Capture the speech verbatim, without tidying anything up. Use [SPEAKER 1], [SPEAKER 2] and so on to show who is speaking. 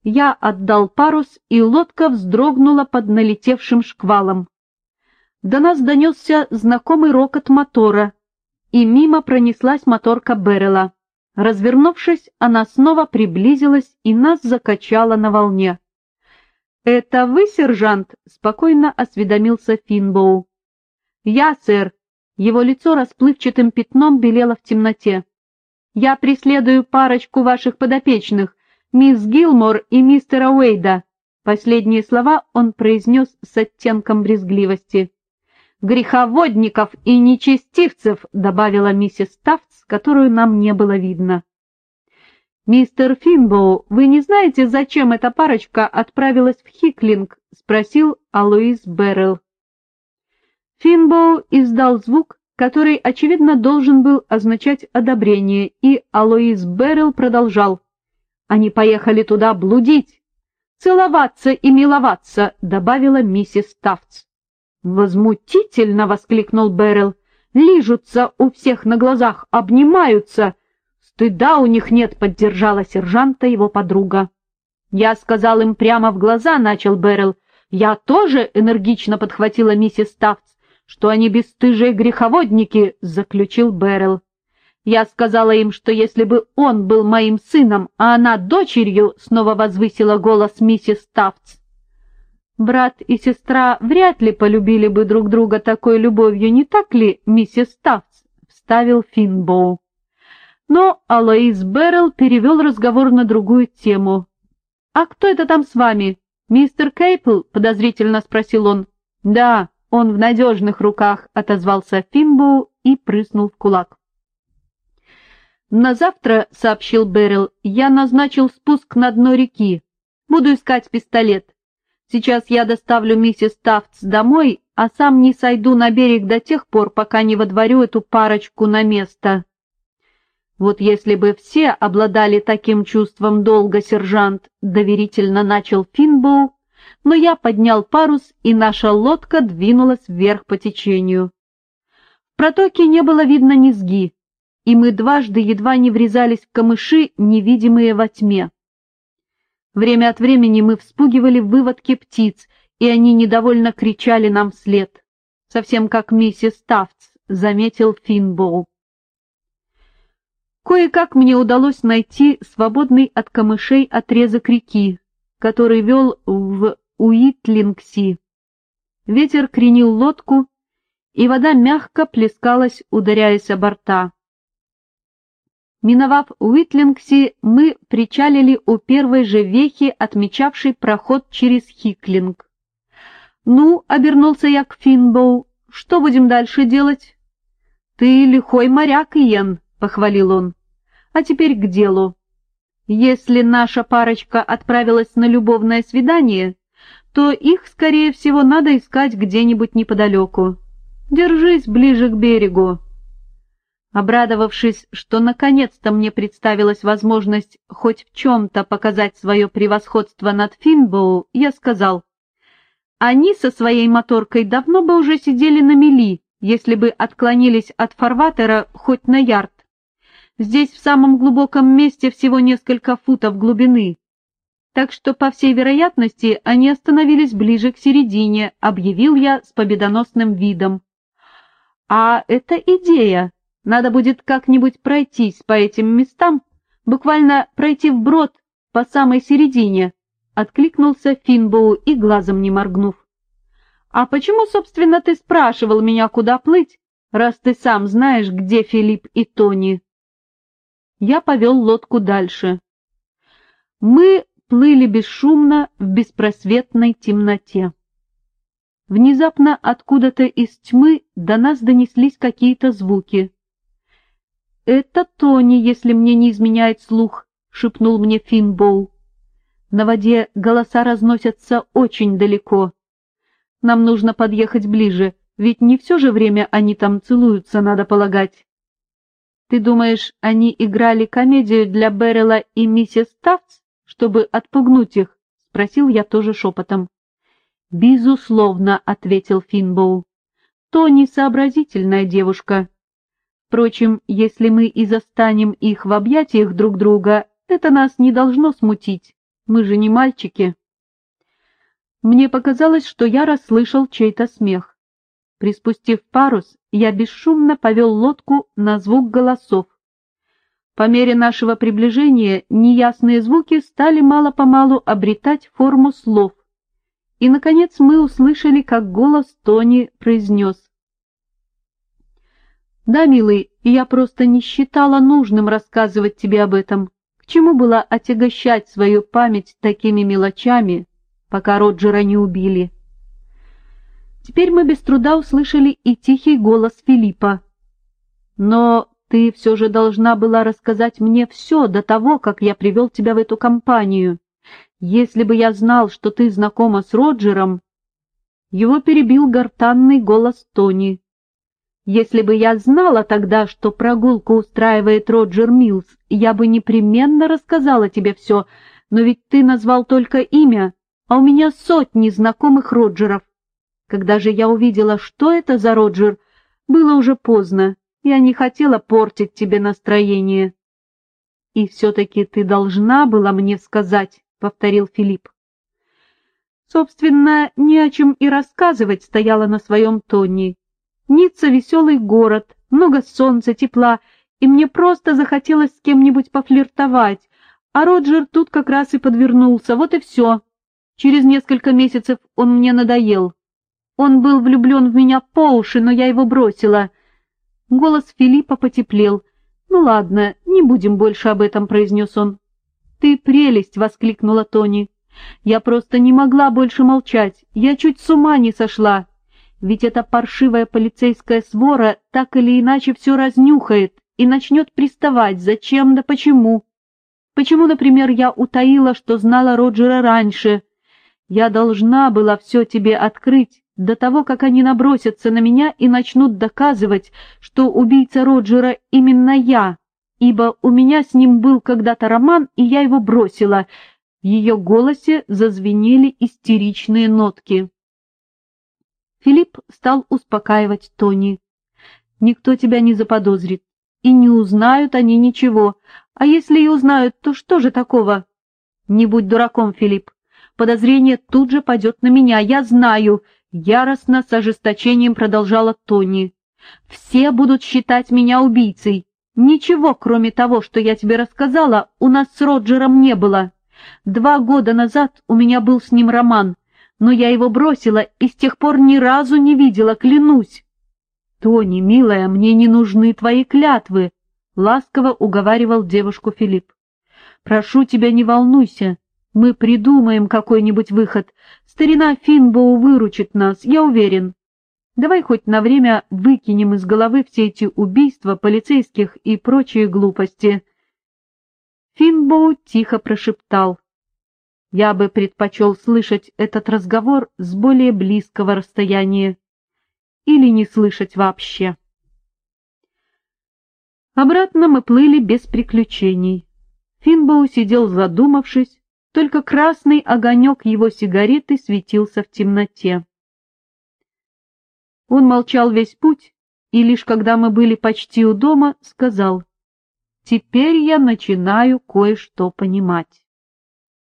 [SPEAKER 1] Я отдал парус, и лодка вздрогнула под налетевшим шквалом. До нас донесся знакомый рокот мотора, и мимо пронеслась моторка Беррела. Развернувшись, она снова приблизилась и нас закачала на волне. «Это вы, сержант?» — спокойно осведомился Финбоу. «Я, сэр». Его лицо расплывчатым пятном белело в темноте. «Я преследую парочку ваших подопечных, мисс Гилмор и мистера Уэйда». Последние слова он произнес с оттенком брезгливости. «Греховодников и нечестивцев», — добавила миссис Тафтс, которую нам не было видно. «Мистер Финбоу, вы не знаете, зачем эта парочка отправилась в Хиклинг?» — спросил Алоис Беррелл. Финбоу издал звук, который, очевидно, должен был означать одобрение, и Алоис Беррелл продолжал. «Они поехали туда блудить, целоваться и миловаться», — добавила миссис Тафтс. «Возмутительно!» — воскликнул Беррелл. «Лижутся у всех на глазах, обнимаются!» «Стыда у них нет», — поддержала сержанта его подруга. «Я сказал им прямо в глаза», — начал Беррелл. «Я тоже», — энергично подхватила миссис Тафтс. «Что они бесстыжие греховодники», — заключил Беррелл. «Я сказала им, что если бы он был моим сыном, а она дочерью», — снова возвысила голос миссис Тафтс. «Брат и сестра вряд ли полюбили бы друг друга такой любовью, не так ли, миссис Тафтс?» — вставил Финбоу. Но Алоис Беррелл перевел разговор на другую тему. «А кто это там с вами? Мистер Кейпл?» — подозрительно спросил он. «Да, он в надежных руках», — отозвался Финбоу и прыснул в кулак. «На завтра, — сообщил Беррелл, — я назначил спуск на дно реки. Буду искать пистолет. Сейчас я доставлю миссис Тафтс домой, а сам не сойду на берег до тех пор, пока не водворю эту парочку на место». «Вот если бы все обладали таким чувством долга, сержант», — доверительно начал Финбоу, но я поднял парус, и наша лодка двинулась вверх по течению. В протоке не было видно низги, и мы дважды едва не врезались в камыши, невидимые во тьме. Время от времени мы вспугивали выводки птиц, и они недовольно кричали нам вслед. «Совсем как миссис Тафтс», — заметил Финбоу. Кое-как мне удалось найти свободный от камышей отрезок реки, который вел в Уитлингси. Ветер кренил лодку, и вода мягко плескалась, ударяясь о борта. Миновав Уитлингси, мы причалили у первой же вехи, отмечавшей проход через Хиклинг. «Ну», — обернулся я к Финбоу, — «что будем дальше делать?» «Ты лихой моряк, Иен», — похвалил он. «А теперь к делу. Если наша парочка отправилась на любовное свидание, то их, скорее всего, надо искать где-нибудь неподалеку. Держись ближе к берегу». Обрадовавшись, что наконец-то мне представилась возможность хоть в чем-то показать свое превосходство над Финбоу, я сказал: «Они со своей моторкой давно бы уже сидели на мели, если бы отклонились от фарватера хоть на ярд. Здесь в самом глубоком месте всего несколько футов глубины. Так что, по всей вероятности, они остановились ближе к середине», — объявил я с победоносным видом. «А это идея. Надо будет как-нибудь пройтись по этим местам, буквально пройти вброд по самой середине», — откликнулся Финбоу и глазом не моргнув. «А почему, собственно, ты спрашивал меня, куда плыть, раз ты сам знаешь, где Филипп и Тони?» Я повел лодку дальше. Мы плыли бесшумно в беспросветной темноте. Внезапно откуда-то из тьмы до нас донеслись какие-то звуки. «Это Тони, если мне не изменяет слух», — шепнул мне Финбоу. «На воде голоса разносятся очень далеко. Нам нужно подъехать ближе, ведь не все же время они там целуются, надо полагать». «Ты думаешь, они играли комедию для Беррелла и миссис Тафтс, чтобы отпугнуть их?» — спросил я тоже шепотом. «Безусловно», — ответил Финбоу. «Тони сообразительная девушка. Впрочем, если мы и застанем их в объятиях друг друга, это нас не должно смутить. Мы же не мальчики. Мне показалось, что я расслышал чей-то смех. Приспустив парус, я бесшумно повел лодку на звук голосов. По мере нашего приближения неясные звуки стали мало-помалу обретать форму слов, и, наконец, мы услышали, как голос Тони произнес: «Да, милый, я просто не считала нужным рассказывать тебе об этом. К чему было отягощать свою память такими мелочами, пока Роджера не убили?» Теперь мы без труда услышали и тихий голос Филиппа. «Но ты все же должна была рассказать мне все до того, как я привел тебя в эту компанию. Если бы я знал, что ты знакома с Роджером...» Его перебил гортанный голос Тони. «Если бы я знала тогда, что прогулку устраивает Роджер Милс, я бы непременно рассказала тебе все, но ведь ты назвал только имя, а у меня сотни знакомых Роджеров. Когда же я увидела, что это за Роджер, было уже поздно, я не хотела портить тебе настроение». «И все-таки ты должна была мне сказать», — повторил Филипп. Собственно, не о чем и рассказывать стояла на своем Тони. Ницца — веселый город, много солнца, тепла, и мне просто захотелось с кем-нибудь пофлиртовать, а Роджер тут как раз и подвернулся, вот и все. Через несколько месяцев он мне надоел. Он был влюблен в меня по уши, но я его бросила. Голос Филиппа потеплел. «Ну ладно, не будем больше об этом», — произнес он. «Ты прелесть!» — воскликнула Тони. «Я просто не могла больше молчать, я чуть с ума не сошла. Ведь эта паршивая полицейская свора так или иначе все разнюхает и начнет приставать, зачем да почему. Почему, например, я утаила, что знала Роджера раньше? Я должна была все тебе открыть до того, как они набросятся на меня и начнут доказывать, что убийца Роджера именно я, ибо у меня с ним был когда-то роман, и я его бросила». В ее голосе зазвенели истеричные нотки. Филипп стал успокаивать Тони. «Никто тебя не заподозрит, и не узнают они ничего. А если и узнают, то что же такого?» «Не будь дураком, Филипп. Подозрение тут же падет на меня, я знаю», — яростно с ожесточением продолжала Тони. «Все будут считать меня убийцей. Ничего, кроме того, что я тебе рассказала, у нас с Роджером не было. Два года назад у меня был с ним роман, но я его бросила и с тех пор ни разу не видела, клянусь». «Тони, милая, мне не нужны твои клятвы», — ласково уговаривал девушку Филипп. «Прошу тебя, не волнуйся, мы придумаем какой-нибудь выход. Старина Финбоу выручит нас, я уверен. Давай хоть на время выкинем из головы все эти убийства полицейских и прочие глупости». Финбоу тихо прошептал: «Я бы предпочел слышать этот разговор с более близкого расстояния или не слышать вообще». Обратно мы плыли без приключений. Финбоу сидел задумавшись, только красный огонек его сигареты светился в темноте. Он молчал весь путь, и лишь когда мы были почти у дома, сказал: «Теперь я начинаю кое-что понимать».